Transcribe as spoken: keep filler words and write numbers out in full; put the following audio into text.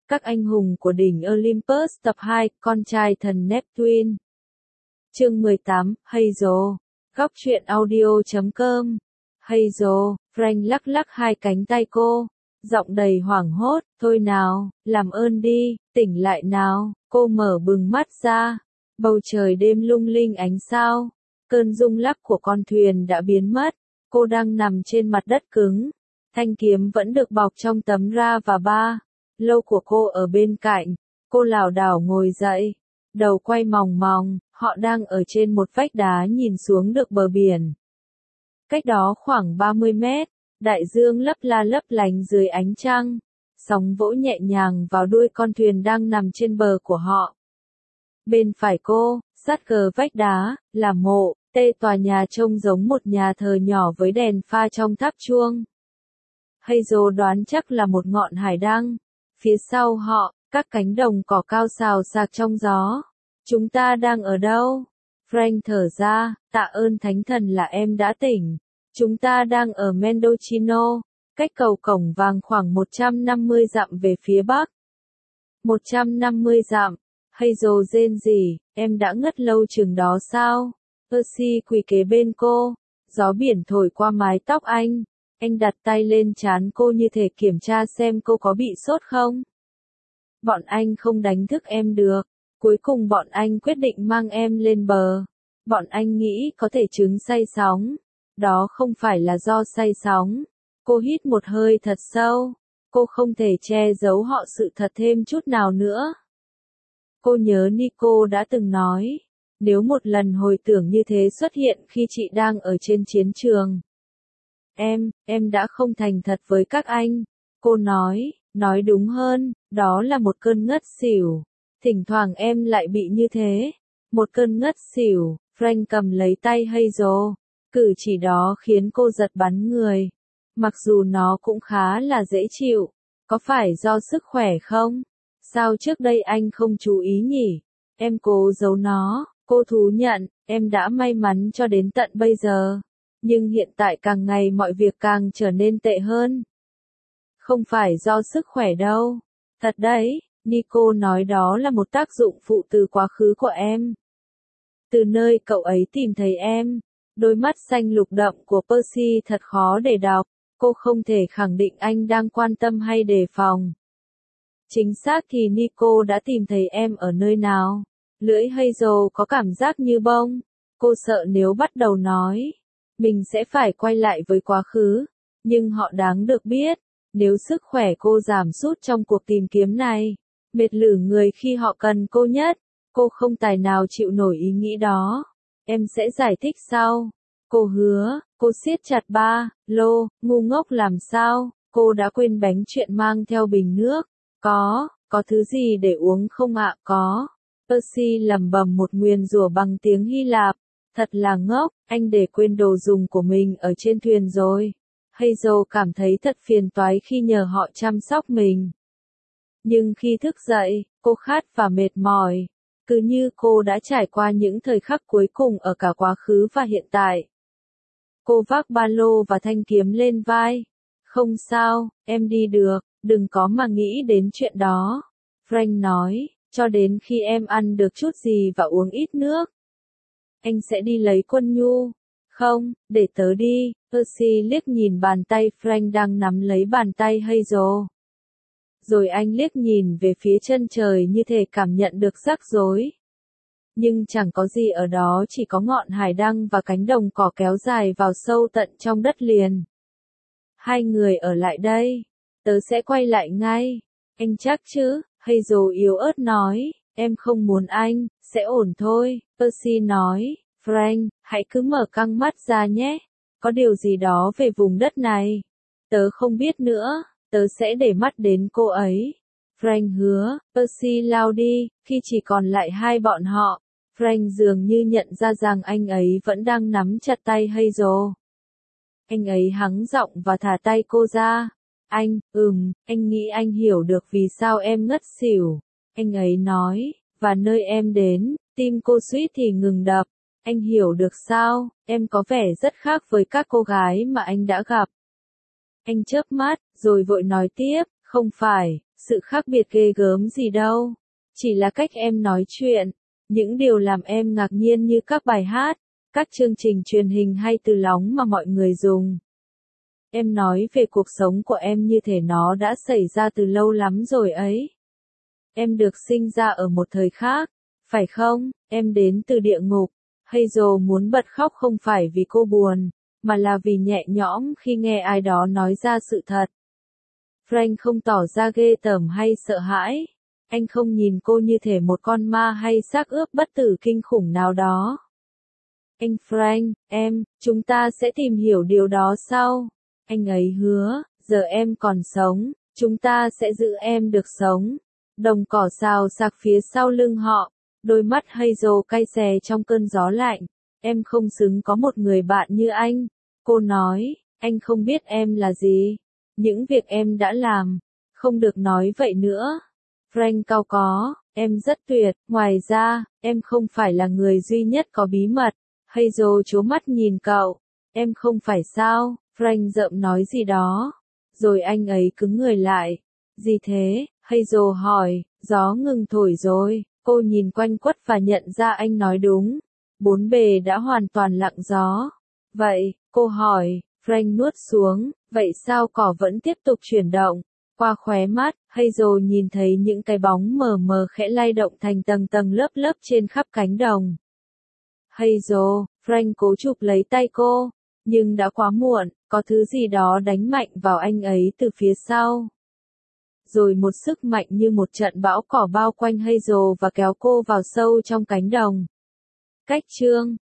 Các anh hùng của đỉnh Olympus tập hai, con trai thần Neptune. Chương mười tám, Hazel. Góc truyện audio chấm com. Hazel, Frank lắc lắc hai cánh tay cô, giọng đầy hoảng hốt, thôi nào, làm ơn đi, tỉnh lại nào. Cô mở bừng mắt ra, bầu trời đêm lung linh ánh sao, cơn rung lắc của con thuyền đã biến mất, cô đang nằm trên mặt đất cứng, thanh kiếm vẫn được bọc trong tấm ra và ba lô của cô ở bên cạnh, cô lảo đảo ngồi dậy, đầu quay mòng mòng, họ đang ở trên một vách đá nhìn xuống được bờ biển. Cách đó khoảng ba mươi mét, đại dương lấp la lấp lánh dưới ánh trăng, sóng vỗ nhẹ nhàng vào đuôi con thuyền đang nằm trên bờ của họ. Bên phải cô, sát cờ vách đá, là mộ, tê tòa nhà trông giống một nhà thờ nhỏ với đèn pha trong tháp chuông. Hazel đoán chắc là một ngọn hải đăng. Phía sau họ, các cánh đồng cỏ cao xào xạc trong gió. Chúng ta đang ở đâu? Frank thở ra, tạ ơn thánh thần là em đã tỉnh. Chúng ta đang ở Mendocino, cách cầu Cổng Vàng khoảng một trăm năm mươi dặm về phía bắc. một trăm năm mươi dặm, Hazel rên rỉ, em đã ngất lâu chừng đó sao? Percy quỳ kế bên cô, gió biển thổi qua mái tóc anh. Anh đặt tay lên trán cô như thể kiểm tra xem cô có bị sốt không. Bọn anh không đánh thức em được. Cuối cùng bọn anh quyết định mang em lên bờ. Bọn anh nghĩ có thể chứng say sóng. Đó không phải là do say sóng. Cô hít một hơi thật sâu. Cô không thể che giấu họ sự thật thêm chút nào nữa. Cô nhớ Nico đã từng nói, nếu một lần hồi tưởng như thế xuất hiện khi chị đang ở trên chiến trường. Em, em đã không thành thật với các anh. Cô nói, nói đúng hơn, đó là một cơn ngất xỉu. Thỉnh thoảng em lại bị như thế. Một cơn ngất xỉu, Frank cầm lấy tay Hazel. Cử chỉ đó khiến cô giật bắn người. Mặc dù nó cũng khá là dễ chịu. Có phải do sức khỏe không? Sao trước đây anh không chú ý nhỉ? Em cố giấu nó. Cô thú nhận, em đã may mắn cho đến tận bây giờ. Nhưng hiện tại càng ngày mọi việc càng trở nên tệ hơn. Không phải do sức khỏe đâu. Thật đấy, Nico nói đó là một tác dụng phụ từ quá khứ của em. Từ nơi cậu ấy tìm thấy em. Đôi mắt xanh lục đậm của Percy thật khó để đọc. Cô không thể khẳng định anh đang quan tâm hay đề phòng. Chính xác thì Nico đã tìm thấy em ở nơi nào? Lưỡi Hazel có cảm giác như bông. Cô sợ nếu bắt đầu nói, mình sẽ phải quay lại với quá khứ. Nhưng họ đáng được biết, nếu sức khỏe cô giảm sút trong cuộc tìm kiếm này, mệt lử người khi họ cần cô nhất, cô không tài nào chịu nổi ý nghĩ đó. Em sẽ giải thích sau. Cô hứa, cô siết chặt ba lô, ngu ngốc làm sao, cô đã quên bánh chuyện mang theo bình nước. Có, có thứ gì để uống không ạ? Có. Percy lẩm bẩm một nguyền rủa bằng tiếng Hy Lạp. Thật là ngốc, anh để quên đồ dùng của mình ở trên thuyền rồi. Hazel cảm thấy thật phiền toái khi nhờ họ chăm sóc mình. Nhưng khi thức dậy, cô khát và mệt mỏi. Cứ như cô đã trải qua những thời khắc cuối cùng ở cả quá khứ và hiện tại. Cô vác ba lô và thanh kiếm lên vai. Không sao, em đi được, đừng có mà nghĩ đến chuyện đó. Frank nói, cho đến khi em ăn được chút gì và uống ít nước. Anh sẽ đi lấy quân nhu. Không, để tớ đi. Percy liếc nhìn bàn tay Frank đang nắm lấy bàn tay Hazel. Rồi anh liếc nhìn về phía chân trời như thể cảm nhận được rắc rối. Nhưng chẳng có gì ở đó, chỉ có ngọn hải đăng và cánh đồng cỏ kéo dài vào sâu tận trong đất liền. Hai người ở lại đây. Tớ sẽ quay lại ngay. Anh chắc chứ? Hazel yếu ớt nói. Em không muốn anh, sẽ ổn thôi. Percy nói, Frank, hãy cứ mở căng mắt ra nhé. Có điều gì đó về vùng đất này. Tớ không biết nữa, tớ sẽ để mắt đến cô ấy. Frank hứa, Percy lao đi, khi chỉ còn lại hai bọn họ. Frank dường như nhận ra rằng anh ấy vẫn đang nắm chặt tay Hazel. Anh ấy hắng giọng và thả tay cô ra. Anh, ừm, anh nghĩ anh hiểu được vì sao em ngất xỉu. Anh ấy nói, và nơi em đến, tim cô suýt thì ngừng đập. Anh hiểu được sao, em có vẻ rất khác với các cô gái mà anh đã gặp. Anh chớp mắt, rồi vội nói tiếp, không phải, Sự khác biệt ghê gớm gì đâu. Chỉ là cách em nói chuyện. Những điều làm em ngạc nhiên như các bài hát, các chương trình truyền hình hay từ lóng mà mọi người dùng. Em nói về cuộc sống của em như thể nó đã xảy ra từ lâu lắm rồi ấy. Em được sinh ra ở một thời khác, phải không? Em đến từ địa ngục. Hazel muốn bật khóc không phải vì cô buồn, mà là vì nhẹ nhõm khi nghe ai đó nói ra sự thật. Frank không tỏ ra ghê tởm hay sợ hãi. Anh không nhìn cô như thể một con ma hay xác ướp bất tử kinh khủng nào đó. Anh Frank, em, chúng ta sẽ tìm hiểu điều đó sau. Anh ấy hứa, giờ em còn sống, chúng ta sẽ giữ em được sống. Đồng cỏ xào xạc phía sau lưng họ, đôi mắt Hazel cay xè trong cơn gió lạnh. Em không xứng có một người bạn như anh. Cô nói, anh không biết em là gì. Những việc em đã làm, không được nói vậy nữa. Frank cau có, em rất tuyệt, ngoài ra, em không phải là người duy nhất có bí mật. Hazel trố mắt nhìn cậu, em không phải sao, Frank rợm nói gì đó. Rồi anh ấy cứng người lại. Gì thế? Hazel hỏi, gió ngừng thổi rồi. Cô nhìn quanh quất và nhận ra anh nói đúng. Bốn bề đã hoàn toàn lặng gió. Vậy, cô hỏi, Frank nuốt xuống, vậy sao cỏ vẫn tiếp tục chuyển động? Qua khóe mắt, Hazel nhìn thấy những cái bóng mờ mờ khẽ lay động thành tầng tầng lớp lớp trên khắp cánh đồng. Hazel, Frank cố chụp lấy tay cô, nhưng đã quá muộn, có thứ gì đó đánh mạnh vào anh ấy từ phía sau. Rồi một sức mạnh như một trận bão cỏ bao quanh Hazel và kéo cô vào sâu trong cánh đồng. Cách chương